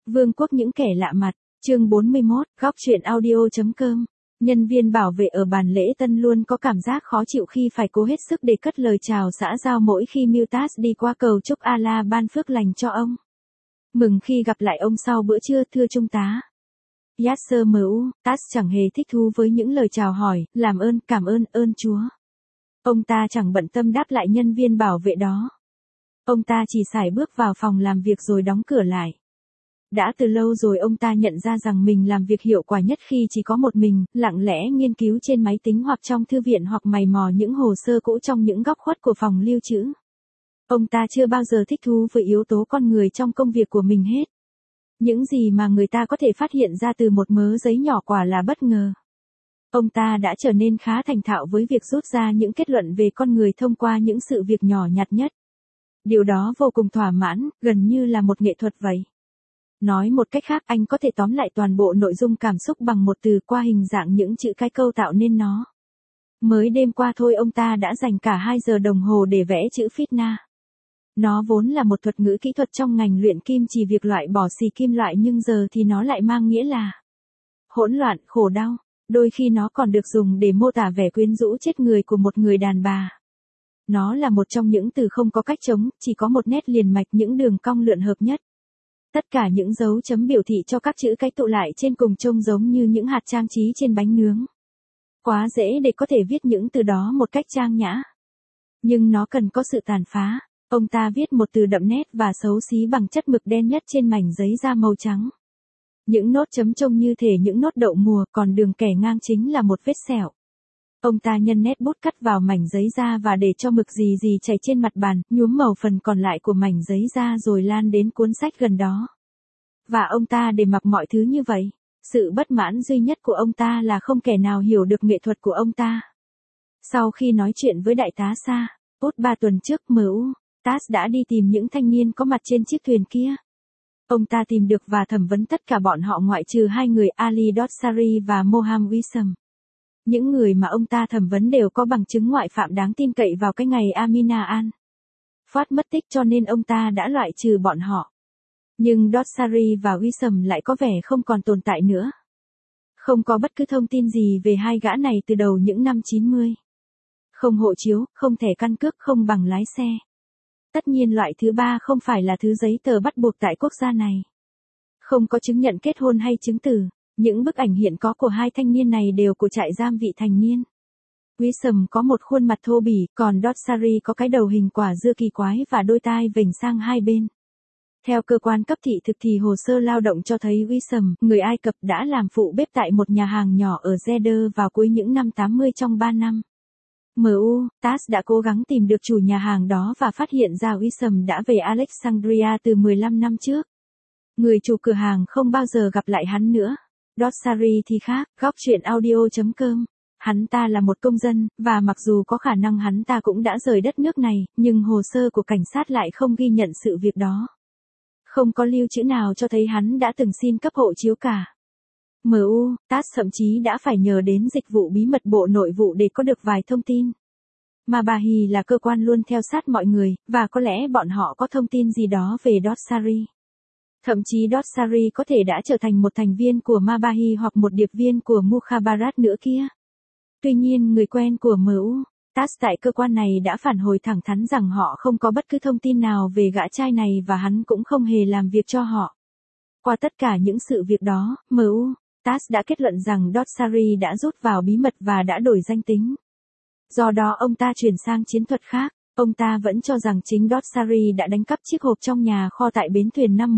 Vương quốc những kẻ lạ mặt, chương 41, góc truyện audio.com. Nhân viên bảo vệ ở bàn lễ tân luôn có cảm giác khó chịu khi phải cố hết sức để cất lời chào xã giao mỗi khi Mutas đi qua cầu chúc Allah ban phước lành cho ông. Mừng khi gặp lại ông sau bữa trưa, thưa trung tá. Yasser Mutas chẳng hề thích thú với những lời chào hỏi, làm ơn, cảm ơn Chúa. Ông ta chẳng bận tâm đáp lại nhân viên bảo vệ đó. Ông ta chỉ sải bước vào phòng làm việc rồi đóng cửa lại. Đã từ lâu rồi ông ta nhận ra rằng mình làm việc hiệu quả nhất khi chỉ có một mình, lặng lẽ nghiên cứu trên máy tính hoặc trong thư viện hoặc mày mò những hồ sơ cũ trong những góc khuất của phòng lưu trữ. Ông ta chưa bao giờ thích thú với yếu tố con người trong công việc của mình hết. Những gì mà người ta có thể phát hiện ra từ một mớ giấy nhỏ quả là bất ngờ. Ông ta đã trở nên khá thành thạo với việc rút ra những kết luận về con người thông qua những sự việc nhỏ nhặt nhất. Điều đó vô cùng thỏa mãn, gần như là một nghệ thuật vậy. Nói một cách khác, anh có thể tóm lại toàn bộ nội dung cảm xúc bằng một từ qua hình dạng những chữ cái câu tạo nên nó. Mới đêm qua thôi ông ta đã dành cả 2 giờ đồng hồ để vẽ chữ fitna. Nó vốn là một thuật ngữ kỹ thuật trong ngành luyện kim chỉ việc loại bỏ xì kim loại, nhưng giờ thì nó lại mang nghĩa là hỗn loạn, khổ đau. Đôi khi nó còn được dùng để mô tả vẻ quyến rũ chết người của một người đàn bà. Nó là một trong những từ không có cách trống, chỉ có một nét liền mạch, những đường cong lượn hợp nhất. Tất cả những dấu chấm biểu thị cho các chữ cái tụ lại trên cùng trông giống như những hạt trang trí trên bánh nướng. Quá dễ để có thể viết những từ đó một cách trang nhã. Nhưng nó cần có sự tàn phá. Ông ta viết một từ đậm nét và xấu xí bằng chất mực đen nhất trên mảnh giấy da màu trắng. Những nốt chấm trông như thể những nốt đậu mùa, còn đường kẻ ngang chính là một vết sẹo. Ông ta nhân nét bút cắt vào mảnh giấy da và để cho mực gì chảy trên mặt bàn, nhuốm màu phần còn lại của mảnh giấy da rồi lan đến cuốn sách gần đó. Và ông ta để mặc mọi thứ như vậy. Sự bất mãn duy nhất của ông ta là không kẻ nào hiểu được nghệ thuật của ông ta. Sau khi nói chuyện với đại tá Sa, 3 tuần trước, Mutas đã đi tìm những thanh niên có mặt trên chiếc thuyền kia. Ông ta tìm được và thẩm vấn tất cả bọn họ ngoại trừ 2 người, Ali Dossari và Moham Wissam. Những người mà ông ta thẩm vấn đều có bằng chứng ngoại phạm đáng tin cậy vào cái ngày Amina An Phát mất tích, cho nên ông ta đã loại trừ bọn họ. Nhưng Dossari và Wissam lại có vẻ không còn tồn tại nữa. Không có bất cứ thông tin gì về hai gã này từ đầu những năm 90. Không hộ chiếu, không thẻ căn cước, không bằng lái xe. Tất nhiên loại thứ ba không phải là thứ giấy tờ bắt buộc tại quốc gia này. Không có chứng nhận kết hôn hay chứng từ. Những bức ảnh hiện có của hai thanh niên này đều của trại giam vị thành niên. Wissam có một khuôn mặt thô bỉ, còn Dossari có cái đầu hình quả dưa kỳ quái và đôi tai vểnh sang hai bên. Theo cơ quan cấp thị thực thì hồ sơ lao động cho thấy Wissam, người Ai Cập, đã làm phụ bếp tại một nhà hàng nhỏ ở Jeddah vào cuối những năm 80 trong 3 năm. Mutas đã cố gắng tìm được chủ nhà hàng đó và phát hiện ra Wissam đã về Alexandria từ 15 năm trước. Người chủ cửa hàng không bao giờ gặp lại hắn nữa. Dossari thì khác, góc truyện audio.com. Hắn ta là một công dân, và mặc dù có khả năng hắn ta cũng đã rời đất nước này, nhưng hồ sơ của cảnh sát lại không ghi nhận sự việc đó. Không có lưu trữ nào cho thấy hắn đã từng xin cấp hộ chiếu cả. Mutas thậm chí đã phải nhờ đến dịch vụ bí mật Bộ Nội vụ để có được vài thông tin. Mabahi là cơ quan luôn theo sát mọi người, và có lẽ bọn họ có thông tin gì đó về Dossari. Thậm chí Dossari có thể đã trở thành một thành viên của Mabahi hoặc một điệp viên của Mukhabarat nữa kia. Tuy nhiên người quen của Mutas tại cơ quan này đã phản hồi thẳng thắn rằng họ không có bất cứ thông tin nào về gã trai này và hắn cũng không hề làm việc cho họ. Qua tất cả những sự việc đó, Mutas đã kết luận rằng Dossari đã rút vào bí mật và đã đổi danh tính. Do đó ông ta chuyển sang chiến thuật khác. Ông ta vẫn cho rằng chính Dossari đã đánh cắp chiếc hộp trong nhà kho tại bến thuyền năm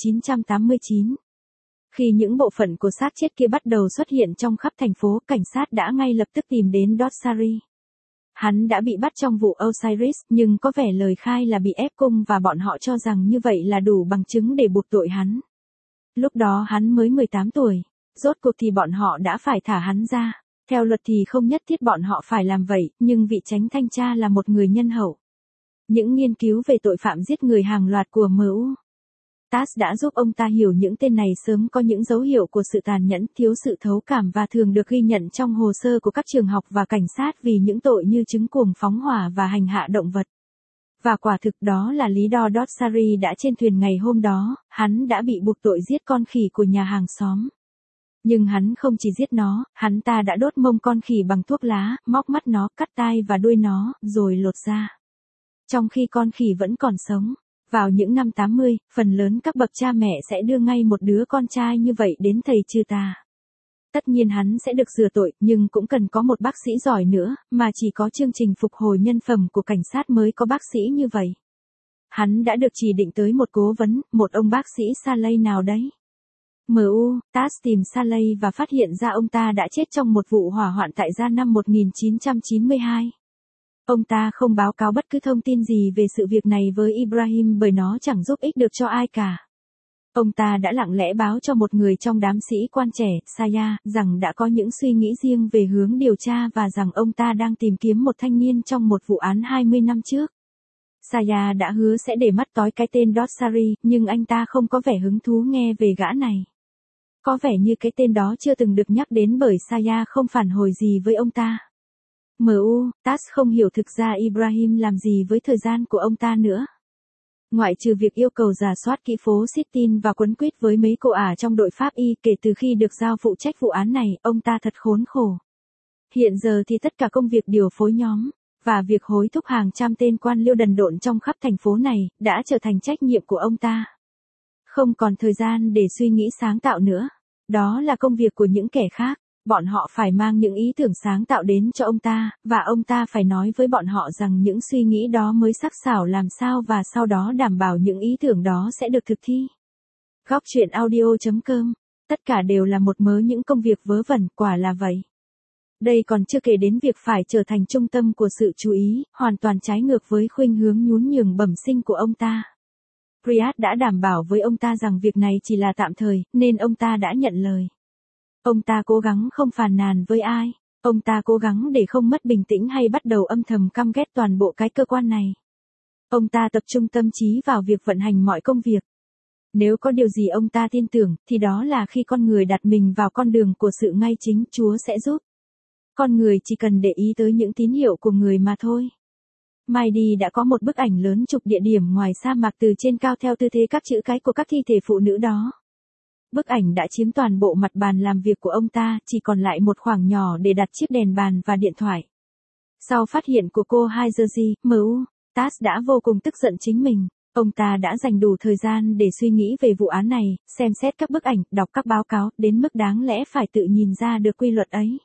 1989. Khi những bộ phận của xác chết kia bắt đầu xuất hiện trong khắp thành phố, cảnh sát đã ngay lập tức tìm đến Dossari. Hắn đã bị bắt trong vụ Osiris, nhưng có vẻ lời khai là bị ép cung và bọn họ cho rằng như vậy là đủ bằng chứng để buộc tội hắn. Lúc đó hắn mới 18 tuổi. Rốt cuộc thì bọn họ đã phải thả hắn ra. Theo luật thì không nhất thiết bọn họ phải làm vậy, nhưng vị chánh thanh tra là một người nhân hậu. Những nghiên cứu về tội phạm giết người hàng loạt của Mutas đã giúp ông ta hiểu những tên này sớm có những dấu hiệu của sự tàn nhẫn, thiếu sự thấu cảm và thường được ghi nhận trong hồ sơ của các trường học và cảnh sát vì những tội như chứng cuồng phóng hỏa và hành hạ động vật. Và quả thực đó là lý do Dotsari đã trên thuyền ngày hôm đó, hắn đã bị buộc tội giết con khỉ của nhà hàng xóm. Nhưng hắn không chỉ giết nó, hắn ta đã đốt mông con khỉ bằng thuốc lá, móc mắt nó, cắt tai và đuôi nó, rồi lột da. Trong khi con khỉ vẫn còn sống, vào những năm 80, phần lớn các bậc cha mẹ sẽ đưa ngay một đứa con trai như vậy đến thầy trừ tà. Tất nhiên hắn sẽ được rửa tội, nhưng cũng cần có một bác sĩ giỏi nữa, mà chỉ có chương trình phục hồi nhân phẩm của cảnh sát mới có bác sĩ như vậy. Hắn đã được chỉ định tới một cố vấn, một ông bác sĩ Saleh nào đấy. TASS tìm Saleh và phát hiện ra ông ta đã chết trong một vụ hỏa hoạn tại Gia năm 1992. Ông ta không báo cáo bất cứ thông tin gì về sự việc này với Ibrahim bởi nó chẳng giúp ích được cho ai cả. Ông ta đã lặng lẽ báo cho một người trong đám sĩ quan trẻ, Saya, rằng đã có những suy nghĩ riêng về hướng điều tra và rằng ông ta đang tìm kiếm một thanh niên trong một vụ án 20 năm trước. Saya đã hứa sẽ để mắt tối cái tên Dotsari, nhưng anh ta không có vẻ hứng thú nghe về gã này. Có vẻ như cái tên đó chưa từng được nhắc đến bởi Saya không phản hồi gì với ông ta. TASS không hiểu thực ra Ibrahim làm gì với thời gian của ông ta nữa. Ngoại trừ việc yêu cầu rà soát kỹ phố Sittin và quấn quýt với mấy cô ả trong đội pháp y kể từ khi được giao phụ trách vụ án này, ông ta thật khốn khổ. Hiện giờ thì tất cả công việc điều phối nhóm, và việc hối thúc hàng trăm tên quan liêu đần độn trong khắp thành phố này, đã trở thành trách nhiệm của ông ta. Không còn thời gian để suy nghĩ sáng tạo nữa. Đó là công việc của những kẻ khác. Bọn họ phải mang những ý tưởng sáng tạo đến cho ông ta, và ông ta phải nói với bọn họ rằng những suy nghĩ đó mới sắc sảo làm sao và sau đó đảm bảo những ý tưởng đó sẽ được thực thi. Góc truyện audio.com. Tất cả đều là một mớ những công việc vớ vẩn, quả là vậy. Đây còn chưa kể đến việc phải trở thành trung tâm của sự chú ý, hoàn toàn trái ngược với khuynh hướng nhún nhường bẩm sinh của ông ta. Riyad đã đảm bảo với ông ta rằng việc này chỉ là tạm thời, nên ông ta đã nhận lời. Ông ta cố gắng không phàn nàn với ai. Ông ta cố gắng để không mất bình tĩnh hay bắt đầu âm thầm căm ghét toàn bộ cái cơ quan này. Ông ta tập trung tâm trí vào việc vận hành mọi công việc. Nếu có điều gì ông ta tin tưởng, thì đó là khi con người đặt mình vào con đường của sự ngay chính, Chúa sẽ giúp. Con người chỉ cần để ý tới những tín hiệu của người mà thôi. Maidi đã có một bức ảnh lớn chụp địa điểm ngoài sa mạc từ trên cao theo tư thế các chữ cái của các thi thể phụ nữ đó. Bức ảnh đã chiếm toàn bộ mặt bàn làm việc của ông ta, chỉ còn lại một khoảng nhỏ để đặt chiếc đèn bàn và điện thoại. Sau phát hiện của cô Haijerji, TASS đã vô cùng tức giận chính mình. Ông ta đã dành đủ thời gian để suy nghĩ về vụ án này, xem xét các bức ảnh, đọc các báo cáo, đến mức đáng lẽ phải tự nhìn ra được quy luật ấy.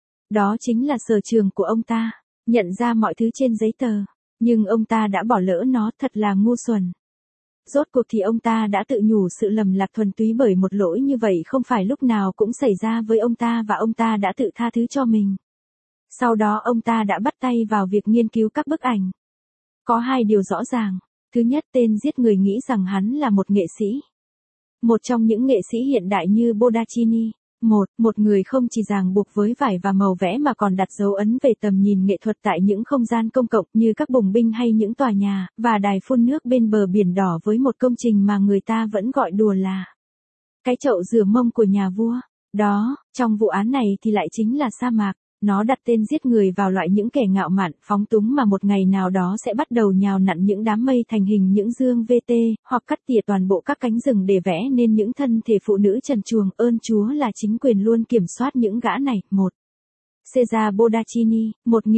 Đó chính là sở trường của ông ta, nhận ra mọi thứ trên giấy tờ. Nhưng ông ta đã bỏ lỡ nó, thật là ngu xuẩn. Rốt cuộc thì ông ta đã tự nhủ sự lầm lạc thuần túy bởi một lỗi như vậy không phải lúc nào cũng xảy ra với ông ta và ông ta đã tự tha thứ cho mình. Sau đó ông ta đã bắt tay vào việc nghiên cứu các bức ảnh. Có hai điều rõ ràng. Thứ nhất, tên giết người nghĩ rằng hắn là một nghệ sĩ. Một trong những nghệ sĩ hiện đại như Bodaccini. Một người không chỉ ràng buộc với vải và màu vẽ mà còn đặt dấu ấn về tầm nhìn nghệ thuật tại những không gian công cộng như các bùng binh hay những tòa nhà, và đài phun nước bên bờ biển đỏ với một công trình mà người ta vẫn gọi đùa là cái chậu rửa mông của nhà vua. Đó, trong vụ án này thì lại chính là sa mạc. Nó đặt tên giết người vào loại những kẻ ngạo mạn, phóng túng mà một ngày nào đó sẽ bắt đầu nhào nặn những đám mây thành hình những dương VT, hoặc cắt tỉa toàn bộ các cánh rừng để vẽ nên những thân thể phụ nữ trần truồng. Ơn Chúa là chính quyền luôn kiểm soát những gã này. Cesare Bodaccini,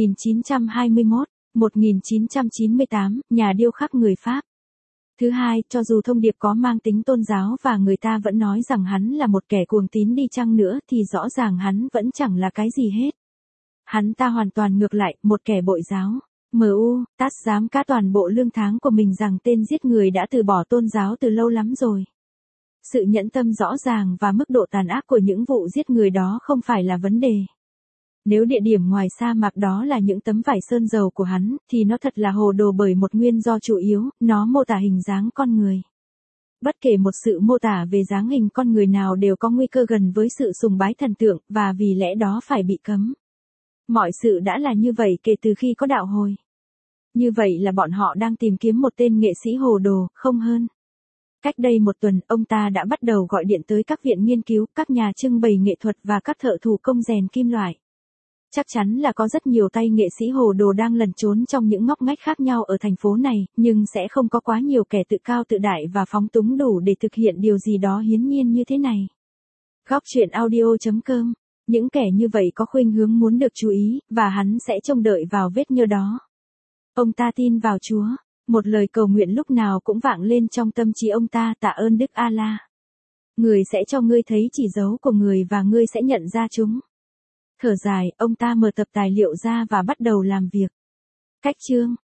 1921-1998, nhà điêu khắc người Pháp. Thứ hai, cho dù thông điệp có mang tính tôn giáo và người ta vẫn nói rằng hắn là một kẻ cuồng tín đi chăng nữa thì rõ ràng hắn vẫn chẳng là cái gì hết. Hắn ta hoàn toàn ngược lại, một kẻ bội giáo. TASS dám cá toàn bộ lương tháng của mình rằng tên giết người đã từ bỏ tôn giáo từ lâu lắm rồi. Sự nhẫn tâm rõ ràng và mức độ tàn ác của những vụ giết người đó không phải là vấn đề. Nếu địa điểm ngoài sa mạc đó là những tấm vải sơn dầu của hắn, thì nó thật là hồ đồ bởi một nguyên do chủ yếu, nó mô tả hình dáng con người. Bất kể một sự mô tả về dáng hình con người nào đều có nguy cơ gần với sự sùng bái thần tượng, và vì lẽ đó phải bị cấm. Mọi sự đã là như vậy kể từ khi có đạo hồi. Như vậy là bọn họ đang tìm kiếm một tên nghệ sĩ hồ đồ, không hơn. Cách đây một tuần, ông ta đã bắt đầu gọi điện tới các viện nghiên cứu, các nhà trưng bày nghệ thuật và các thợ thủ công rèn kim loại. Chắc chắn là có rất nhiều tay nghệ sĩ hồ đồ đang lẩn trốn trong những ngóc ngách khác nhau ở thành phố này, nhưng sẽ không có quá nhiều kẻ tự cao tự đại và phóng túng đủ để thực hiện điều gì đó hiến nhiên như thế này. Góc truyện audio.com. Những kẻ như vậy có khuynh hướng muốn được chú ý, và hắn sẽ trông đợi vào vết nhơ đó. Ông ta tin vào Chúa. Một lời cầu nguyện lúc nào cũng vang lên trong tâm trí ông ta: tạ ơn Đức Allah. Người sẽ cho ngươi thấy chỉ dấu của người và ngươi sẽ nhận ra chúng. Thở dài, ông ta mở tập tài liệu ra và bắt đầu làm việc. Cách chương